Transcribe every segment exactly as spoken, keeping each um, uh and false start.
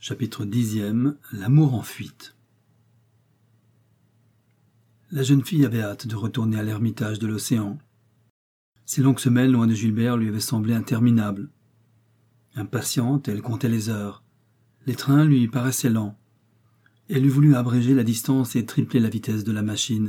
Chapitre dixième. L'amour en fuite. La jeune fille avait hâte de retourner à l'ermitage de l'océan. Ces longues semaines loin de Gilbert lui avaient semblé interminables. Impatiente, elle comptait les heures. Les trains lui paraissaient lents. Elle eût voulu abréger la distance et tripler la vitesse de la machine.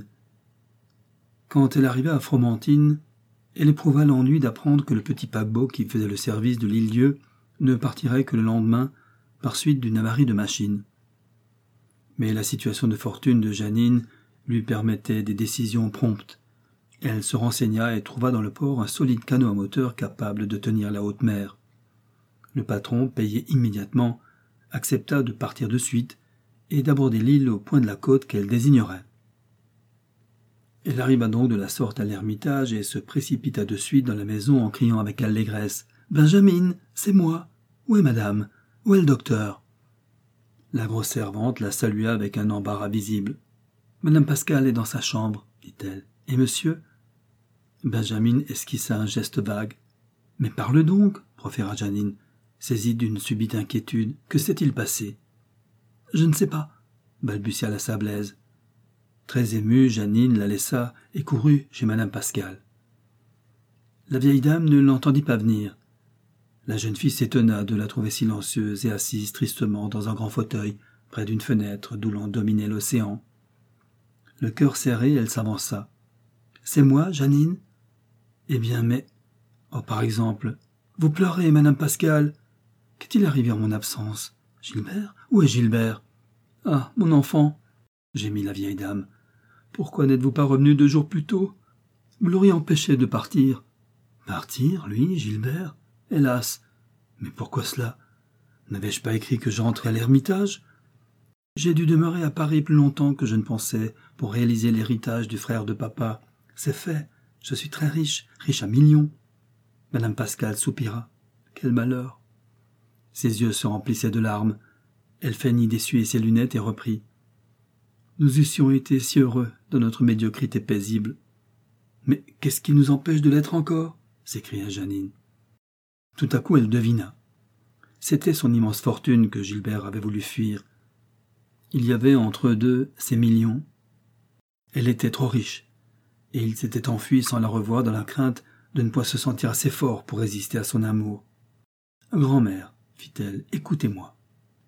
Quand elle arriva à Fromentine, elle éprouva l'ennui d'apprendre que le petit paquebot qui faisait le service de l'île-dieu ne partirait que le lendemain par suite d'une avarie de machine. Mais la situation de fortune de Jeannine lui permettait des décisions promptes. Elle se renseigna et trouva dans le port un solide canot à moteur capable de tenir la haute mer. Le patron, payé immédiatement, accepta de partir de suite et d'aborder l'île au point de la côte qu'elle désignerait. Elle arriva donc de la sorte à l'ermitage et se précipita de suite dans la maison en criant avec allégresse « Benjamin, c'est moi. Où est madame ? Où est le docteur ?» La grosse servante la salua avec un embarras visible. « Madame Pascal est dans sa chambre, » dit-elle. « Et monsieur ?» Benjamin esquissa un geste vague. « Mais parle donc, » proféra Jeannine, saisie d'une subite inquiétude. « Que s'est-il passé ?»« Je ne sais pas, » balbutia la Sablaise. Très émue, Jeannine la laissa et courut chez madame Pascal. La vieille dame ne l'entendit pas venir. La jeune fille s'étonna de la trouver silencieuse et assise tristement dans un grand fauteuil près d'une fenêtre d'où l'on dominait l'océan. Le cœur serré, elle s'avança. « C'est moi, Jeannine ? Eh bien, mais... Oh, par exemple, vous pleurez, madame Pascal. Qu'est-il arrivé en mon absence ? Gilbert ? Où est Gilbert ? Ah, mon enfant !» gémit la vieille dame. « Pourquoi n'êtes-vous pas revenu deux jours plus tôt ? Vous l'auriez empêché de partir. » « Partir, lui, Gilbert ? Hélas ! Mais pourquoi cela ? N'avais-je pas écrit que je rentrais à l'ermitage ? J'ai dû demeurer à Paris plus longtemps que je ne pensais pour réaliser l'héritage du frère de papa. C'est fait, je suis très riche, riche à millions. » Madame Pascal soupira. Quel malheur ! Ses yeux se remplissaient de larmes. Elle feignit d'essuyer ses lunettes et reprit. « Nous eussions été si heureux dans notre médiocrité paisible. »« Mais qu'est-ce qui nous empêche de l'être encore ?» s'écria Jeannine. Tout à coup, elle devina. C'était son immense fortune que Gilbert avait voulu fuir. Il y avait entre eux deux ses millions. Elle était trop riche, et il s'était enfui sans la revoir dans la crainte de ne pas se sentir assez fort pour résister à son amour. « Grand-mère, » fit-elle, « écoutez-moi. »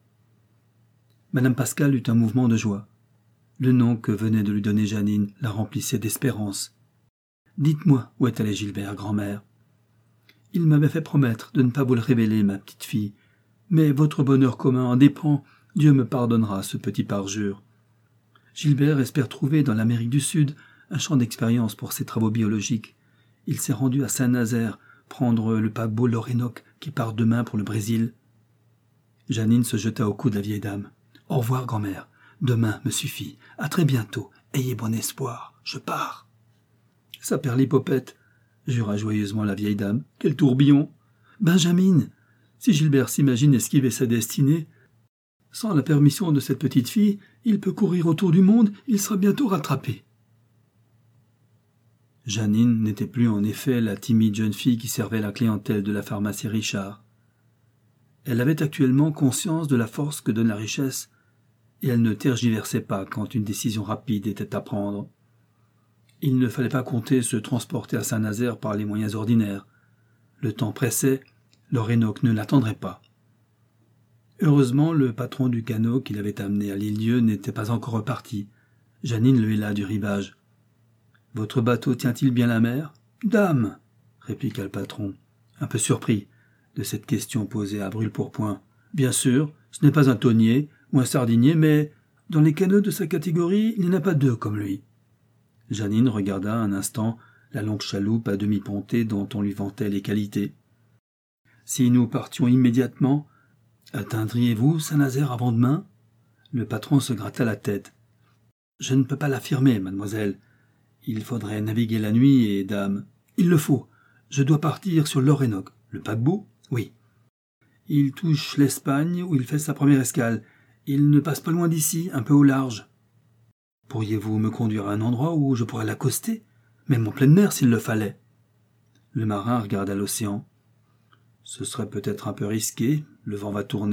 Madame Pascal eut un mouvement de joie. Le nom que venait de lui donner Jeannine la remplissait d'espérance. « Dites-moi où est allé Gilbert, grand-mère. » « Il m'avait fait promettre de ne pas vous le révéler, ma petite fille. Mais votre bonheur commun en dépend. Dieu me pardonnera ce petit parjure. Gilbert espère trouver dans l'Amérique du Sud un champ d'expérience pour ses travaux biologiques. Il s'est rendu à Saint-Nazaire prendre le paquebot l'Orénoque qui part demain pour le Brésil. » Jeannine se jeta au cou de la vieille dame. « Au revoir, grand-mère. Demain me suffit. À très bientôt. Ayez bon espoir. Je pars. » « Saperlipopette !» jura joyeusement la vieille dame. « Quel tourbillon ! Benjamin, si Gilbert s'imagine esquiver sa destinée, sans la permission de cette petite fille, il peut courir autour du monde, il sera bientôt rattrapé. » Jeannine n'était plus en effet la timide jeune fille qui servait la clientèle de la pharmacie Richard. Elle avait actuellement conscience de la force que donne la richesse, et elle ne tergiversait pas quand une décision rapide était à prendre. Il ne fallait pas compter se transporter à Saint-Nazaire par les moyens ordinaires. Le temps pressait, l'Orénoque ne l'attendrait pas. Heureusement, le patron du canot qui l'avait amené à l'île-dieu n'était pas encore reparti. Jeannine le héla du rivage. « Votre bateau tient-il bien la mer ?»« Dame !» répliqua le patron, un peu surpris de cette question posée à brûle-pourpoint. « Bien sûr, ce n'est pas un tonnier ou un sardinier, mais dans les canots de sa catégorie, il n'y en a pas deux comme lui. » Jeannine regarda un instant la longue chaloupe à demi pontée dont on lui vantait les qualités. « Si nous partions immédiatement, atteindriez-vous Saint-Nazaire avant demain ?» Le patron se gratta la tête. « Je ne peux pas l'affirmer, mademoiselle. Il faudrait naviguer la nuit et, dame, il le faut. Je dois partir sur l'Orénoque. Le paquebot ? Oui. Il touche l'Espagne où il fait sa première escale. Il ne passe pas loin d'ici, un peu au large. Pourriez-vous me conduire à un endroit où je pourrais l'accoster, même en pleine mer s'il le fallait ?» Le marin regarda l'océan. « Ce serait peut-être un peu risqué, le vent va tourner,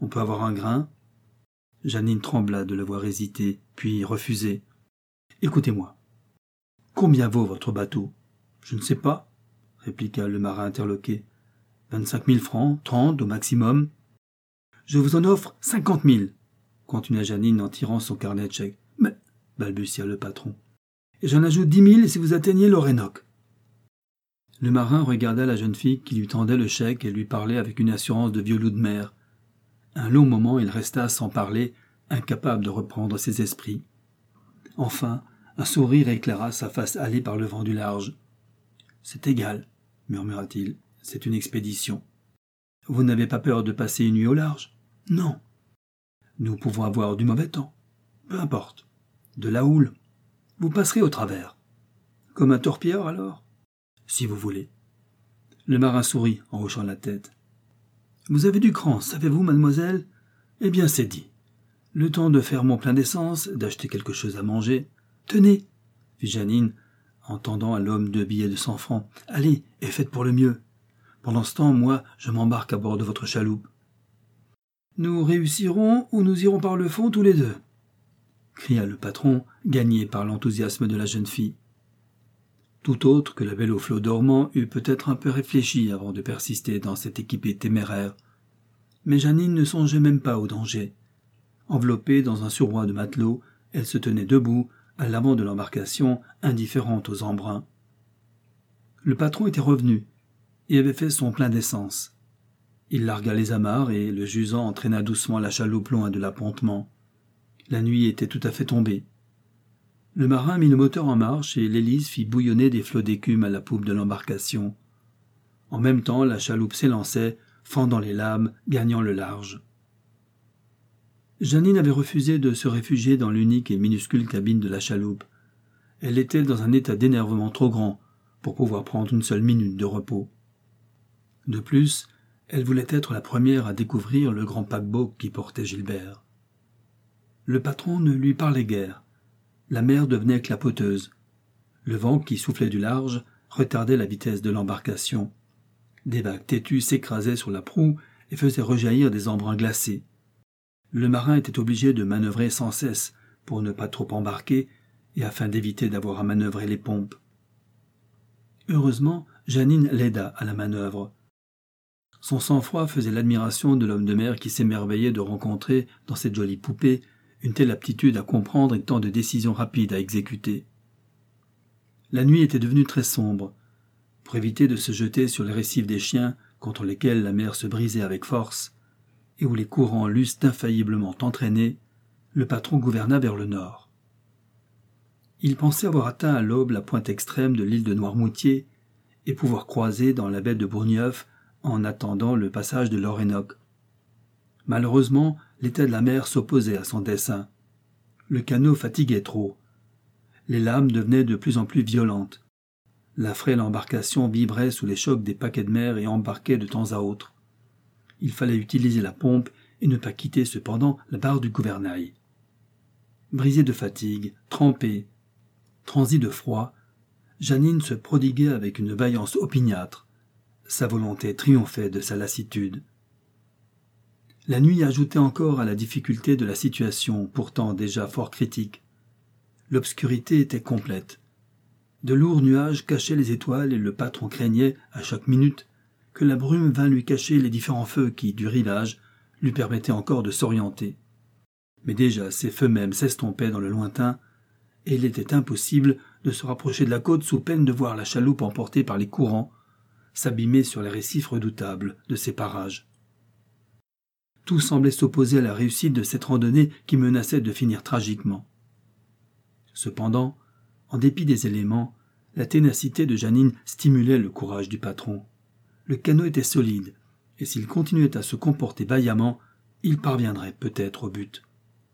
On peut avoir un grain ?» Jeannine trembla de le voir hésiter, puis refuser. « Écoutez-moi. Combien vaut votre bateau ?»« Je ne sais pas, » répliqua le marin interloqué. « Vingt-cinq mille francs, trente au maximum. »« Je vous en offre cinquante mille, » continua Jeannine en tirant son carnet de chèques. « Mais, » balbutia le patron, « et j'en ajoute dix mille si vous atteignez l'Orénoque. » Le marin regarda la jeune fille qui lui tendait le chèque et lui parlait avec une assurance de vieux loup de mer. Un long moment, il resta sans parler, incapable de reprendre ses esprits. Enfin, un sourire éclaira sa face hâlée par le vent du large. « C'est égal, » murmura-t-il, « c'est une expédition. »« Vous n'avez pas peur de passer une nuit au large ?»« Non. »« Nous pouvons avoir du mauvais temps. »« Peu importe. »« De la houle. »« Vous passerez au travers. »« Comme un torpilleur, alors ?»« Si vous voulez. » Le marin sourit en hochant la tête. « Vous avez du cran, savez-vous, mademoiselle ? Eh bien, c'est dit. Le temps de faire mon plein d'essence, d'acheter quelque chose à manger. Tenez, fit Jeannine, en tendant à l'homme deux billets de cent francs. Allez, et faites pour le mieux. Pendant ce temps, moi, je m'embarque à bord de votre chaloupe. Nous réussirons ou nous irons par le fond tous les deux, cria le patron, gagné par l'enthousiasme de la jeune fille. Tout autre que la belle aux flots dormants eût peut-être un peu réfléchi avant de persister dans cette équipée téméraire. Mais Jeannine ne songeait même pas au danger. Enveloppée dans un surroi de matelot, elle se tenait debout, à l'avant de l'embarcation, indifférente aux embruns. Le patron était revenu et avait fait son plein d'essence. Il largua les amarres et, le jusant, entraîna doucement la chaloupe loin de l'appontement. La nuit était tout à fait tombée. Le marin mit le moteur en marche et l'hélice fit bouillonner des flots d'écume à la poupe de l'embarcation. En même temps, la chaloupe s'élançait, fendant les lames, gagnant le large. Jeannine avait refusé de se réfugier dans l'unique et minuscule cabine de la chaloupe. Elle était dans un état d'énervement trop grand pour pouvoir prendre une seule minute de repos. De plus, elle voulait être la première à découvrir le grand paquebot qui portait Gilbert. Le patron ne lui parlait guère. La mer devenait clapoteuse. Le vent qui soufflait du large retardait la vitesse de l'embarcation. Des vagues têtues s'écrasaient sur la proue et faisaient rejaillir des embruns glacés. Le marin était obligé de manœuvrer sans cesse pour ne pas trop embarquer et afin d'éviter d'avoir à manœuvrer les pompes. Heureusement, Jeannine l'aida à la manœuvre. Son sang-froid faisait l'admiration de l'homme de mer qui s'émerveillait de rencontrer, dans cette jolie poupée, une telle aptitude à comprendre et tant de décisions rapides à exécuter. La nuit était devenue très sombre. Pour éviter de se jeter sur les récifs des chiens, contre lesquels la mer se brisait avec force, et où les courants l'eussent infailliblement entraîné, le patron gouverna vers le nord. Il pensait avoir atteint à l'aube la pointe extrême de l'île de Noirmoutier et pouvoir croiser dans la baie de Bourgneuf en attendant le passage de l'Orénoque. Malheureusement, l'état de la mer s'opposait à son dessein. Le canot fatiguait trop. Les lames devenaient de plus en plus violentes. La frêle embarcation vibrait sous les chocs des paquets de mer et embarquait de temps à autre. Il fallait utiliser la pompe et ne pas quitter cependant la barre du gouvernail. Brisée de fatigue, trempée, transie de froid, Jeannine se prodiguait avec une vaillance opiniâtre. Sa volonté triomphait de sa lassitude. La nuit ajoutait encore à la difficulté de la situation, pourtant déjà fort critique. L'obscurité était complète. De lourds nuages cachaient les étoiles et le patron craignait, à chaque minute, que la brume vînt lui cacher les différents feux qui, du rivage, lui permettaient encore de s'orienter. Mais déjà ces feux mêmes s'estompaient dans le lointain, et il était impossible de se rapprocher de la côte sous peine de voir la chaloupe emportée par les courants, s'abîmer sur les récifs redoutables de ces parages. Tout semblait s'opposer à la réussite de cette randonnée qui menaçait de finir tragiquement. Cependant, en dépit des éléments, la ténacité de Jeannine stimulait le courage du patron. Le canot était solide, et s'il continuait à se comporter vaillamment, il parviendrait peut-être au but.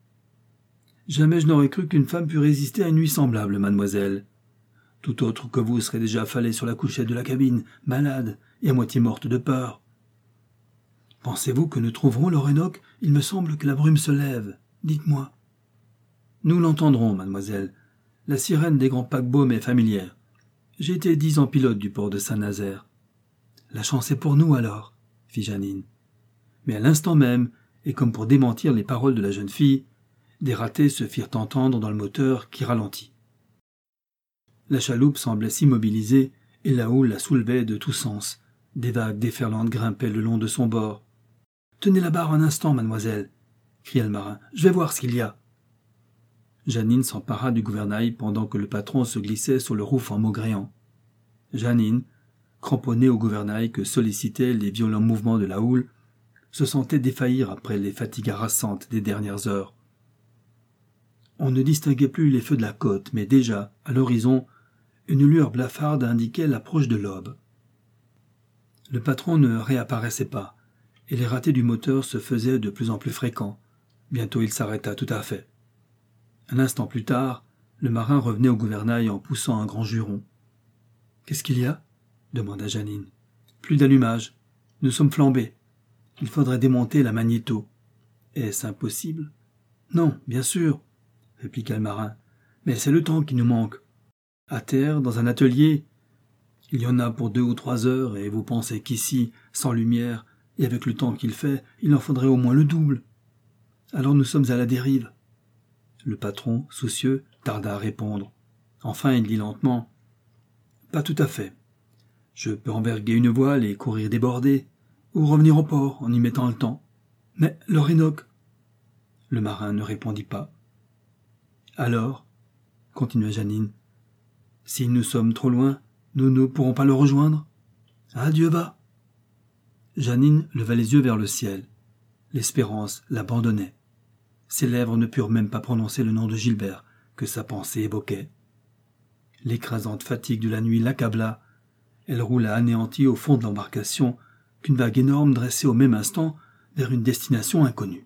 « Jamais je n'aurais cru qu'une femme pût résister à une nuit semblable, mademoiselle. Tout autre que vous serait déjà affalée sur la couchette de la cabine, malade et à moitié morte de peur. Pensez-vous que nous trouverons l'Orénoque ? Il me semble que la brume se lève. Dites-moi. » « Nous l'entendrons, mademoiselle. La sirène des grands paquebots m'est familière. J'ai été dix ans pilote du port de Saint-Nazaire. »« La chance est pour nous, alors, » fit Jeannine. Mais à l'instant même, et comme pour démentir les paroles de la jeune fille, des ratés se firent entendre dans le moteur qui ralentit. La chaloupe semblait s'immobiliser et la houle la soulevait de tous sens. Des vagues déferlantes grimpaient le long de son bord. « Tenez la barre un instant, mademoiselle !» cria le marin. « Je vais voir ce qu'il y a. » Jeannine s'empara du gouvernail pendant que le patron se glissait sur le rouf en maugréant. Jeannine, cramponnée au gouvernail que sollicitaient les violents mouvements de la houle, se sentait défaillir après les fatigues harassantes des dernières heures. On ne distinguait plus les feux de la côte, mais déjà, à l'horizon, une lueur blafarde indiquait l'approche de l'aube. Le patron ne réapparaissait pas, et les ratés du moteur se faisaient de plus en plus fréquents. Bientôt il s'arrêta tout à fait. Un instant plus tard, le marin revenait au gouvernail en poussant un grand juron. « Qu'est-ce qu'il y a ?» demanda Jeannine. « Plus d'allumage. Nous sommes flambés. Il faudrait démonter la magnéto. »« Est-ce impossible ?»« Non, bien sûr, » répliqua le marin. « Mais c'est le temps qui nous manque. À terre, dans un atelier, il y en a pour deux ou trois heures, et vous pensez qu'ici, sans lumière, et avec le temps qu'il fait, il en faudrait au moins le double. Alors nous sommes à la dérive. » Le patron, soucieux, tarda à répondre. Enfin, il dit lentement. « Pas tout à fait. Je peux enverguer une voile et courir déborder, ou revenir au port en y mettant le temps. Mais l'Orénoque ?» Le marin ne répondit pas. « Alors, continua Jeannine, si nous sommes trop loin, nous ne pourrons pas le rejoindre. Adieu va. » Jeannine leva les yeux vers le ciel. L'espérance l'abandonnait. Ses lèvres ne purent même pas prononcer le nom de Gilbert que sa pensée évoquait. L'écrasante fatigue de la nuit l'accabla. Elle roula anéantie au fond de l'embarcation qu'une vague énorme dressait au même instant vers une destination inconnue.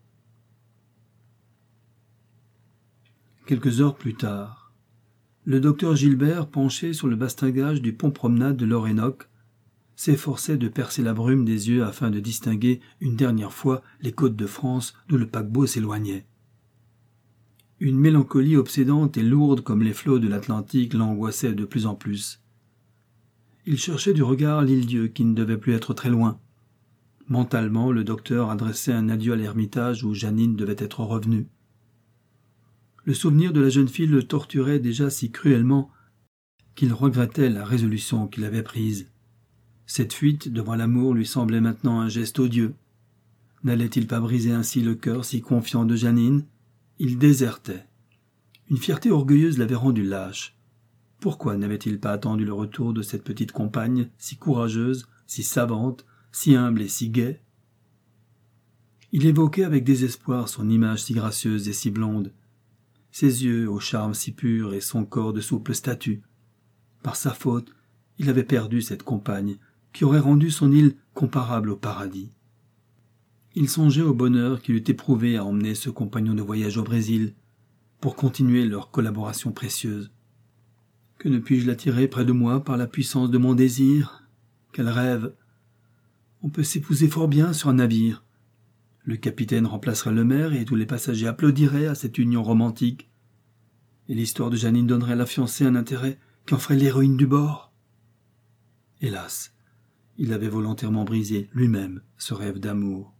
Quelques heures plus tard, le docteur Gilbert, penché sur le bastingage du pont-promenade de l'Orénoque, s'efforçait de percer la brume des yeux afin de distinguer une dernière fois les côtes de France d'où le paquebot s'éloignait. Une mélancolie obsédante et lourde comme les flots de l'Atlantique l'angoissait de plus en plus. Il cherchait du regard l'île-dieu qui ne devait plus être très loin. Mentalement, le docteur adressait un adieu à l'ermitage où Jeannine devait être revenue. Le souvenir de la jeune fille le torturait déjà si cruellement qu'il regrettait la résolution qu'il avait prise. Cette fuite devant l'amour lui semblait maintenant un geste odieux. N'allait-il pas briser ainsi le cœur si confiant de Jeannine ? Il désertait. Une fierté orgueilleuse l'avait rendu lâche. Pourquoi n'avait-il pas attendu le retour de cette petite compagne, si courageuse, si savante, si humble et si gaie ? Il évoquait avec désespoir son image si gracieuse et si blonde, ses yeux au charme si pur et son corps de souple statue. Par sa faute, il avait perdu cette compagne, qui aurait rendu son île comparable au paradis. Il songeait au bonheur qu'il eût éprouvé à emmener ce compagnon de voyage au Brésil, pour continuer leur collaboration précieuse. Que ne puis-je l'attirer près de moi par la puissance de mon désir ? Quel rêve ! On peut s'épouser fort bien sur un navire. Le capitaine remplacerait le maire et tous les passagers applaudiraient à cette union romantique. Et l'histoire de Jeannine donnerait à la fiancée un intérêt qui en ferait l'héroïne du bord. Hélas, il avait volontairement brisé lui-même ce rêve d'amour.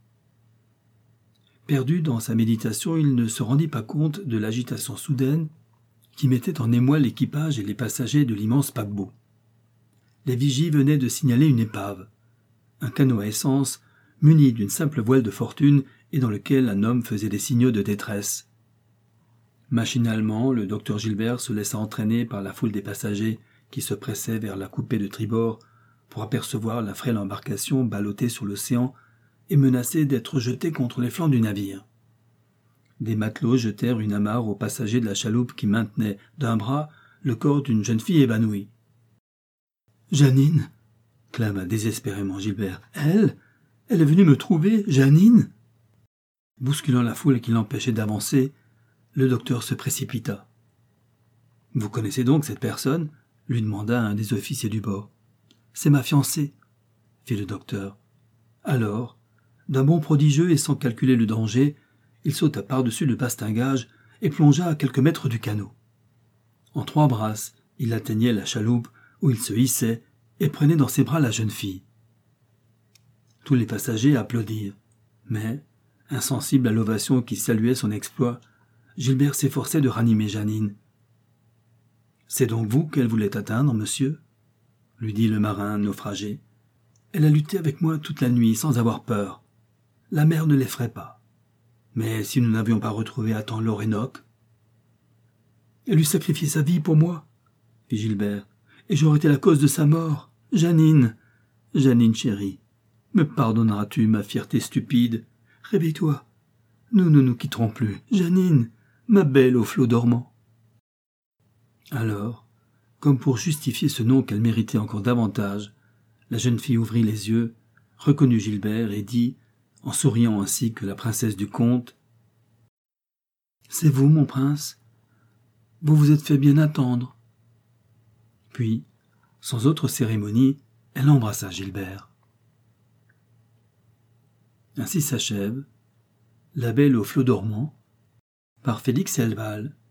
Perdu dans sa méditation, il ne se rendit pas compte de l'agitation soudaine qui mettait en émoi l'équipage et les passagers de l'immense paquebot. Les vigies venaient de signaler une épave, un canot à essence muni d'une simple voile de fortune et dans lequel un homme faisait des signaux de détresse. Machinalement, le docteur Gilbert se laissa entraîner par la foule des passagers qui se pressaient vers la coupée de tribord pour apercevoir la frêle embarcation ballottée sur l'océan et menacée d'être jetée contre les flancs du navire. Des matelots jetèrent une amarre aux passagers de la chaloupe qui maintenait d'un bras le corps d'une jeune fille évanouie. « Jeannine !» clama désespérément Gilbert. « Elle ? Elle est venue me trouver, Jeannine !» Bousculant la foule qui l'empêchait d'avancer, le docteur se précipita. « Vous connaissez donc cette personne ?» lui demanda un des officiers du bord. « C'est ma fiancée, » fit le docteur. Alors, d'un bond prodigieux et sans calculer le danger, il sauta par-dessus le bastingage et plongea à quelques mètres du canot. En trois brasses, il atteignait la chaloupe où il se hissait et prenait dans ses bras la jeune fille. Tous les passagers applaudirent, mais, Insensible à l'ovation qui saluait son exploit, Gilbert s'efforçait de ranimer Jeannine. « C'est donc vous qu'elle voulait atteindre, monsieur ?» lui dit le marin naufragé. « Elle a lutté avec moi toute la nuit sans avoir peur. La mer ne l'effraie pas. Mais si nous n'avions pas retrouvé à temps l'Orénoque... »« Elle eût sacrifié sa vie pour moi, » fit Gilbert, « et j'aurais été la cause de sa mort. Jeannine, Jeannine chérie, me pardonneras-tu ma fierté stupide? Réveille-toi. Nous ne nous quitterons plus. Jeannine, ma belle aux flots dormants. » Alors, comme pour justifier ce nom qu'elle méritait encore davantage, la jeune fille ouvrit les yeux, reconnut Gilbert et dit, en souriant ainsi que la princesse du conte, « C'est vous, mon prince? Vous vous êtes fait bien attendre. » Puis, sans autre cérémonie, elle embrassa Gilbert. Ainsi s'achève La Belle aux flots dormants par Félix Helval.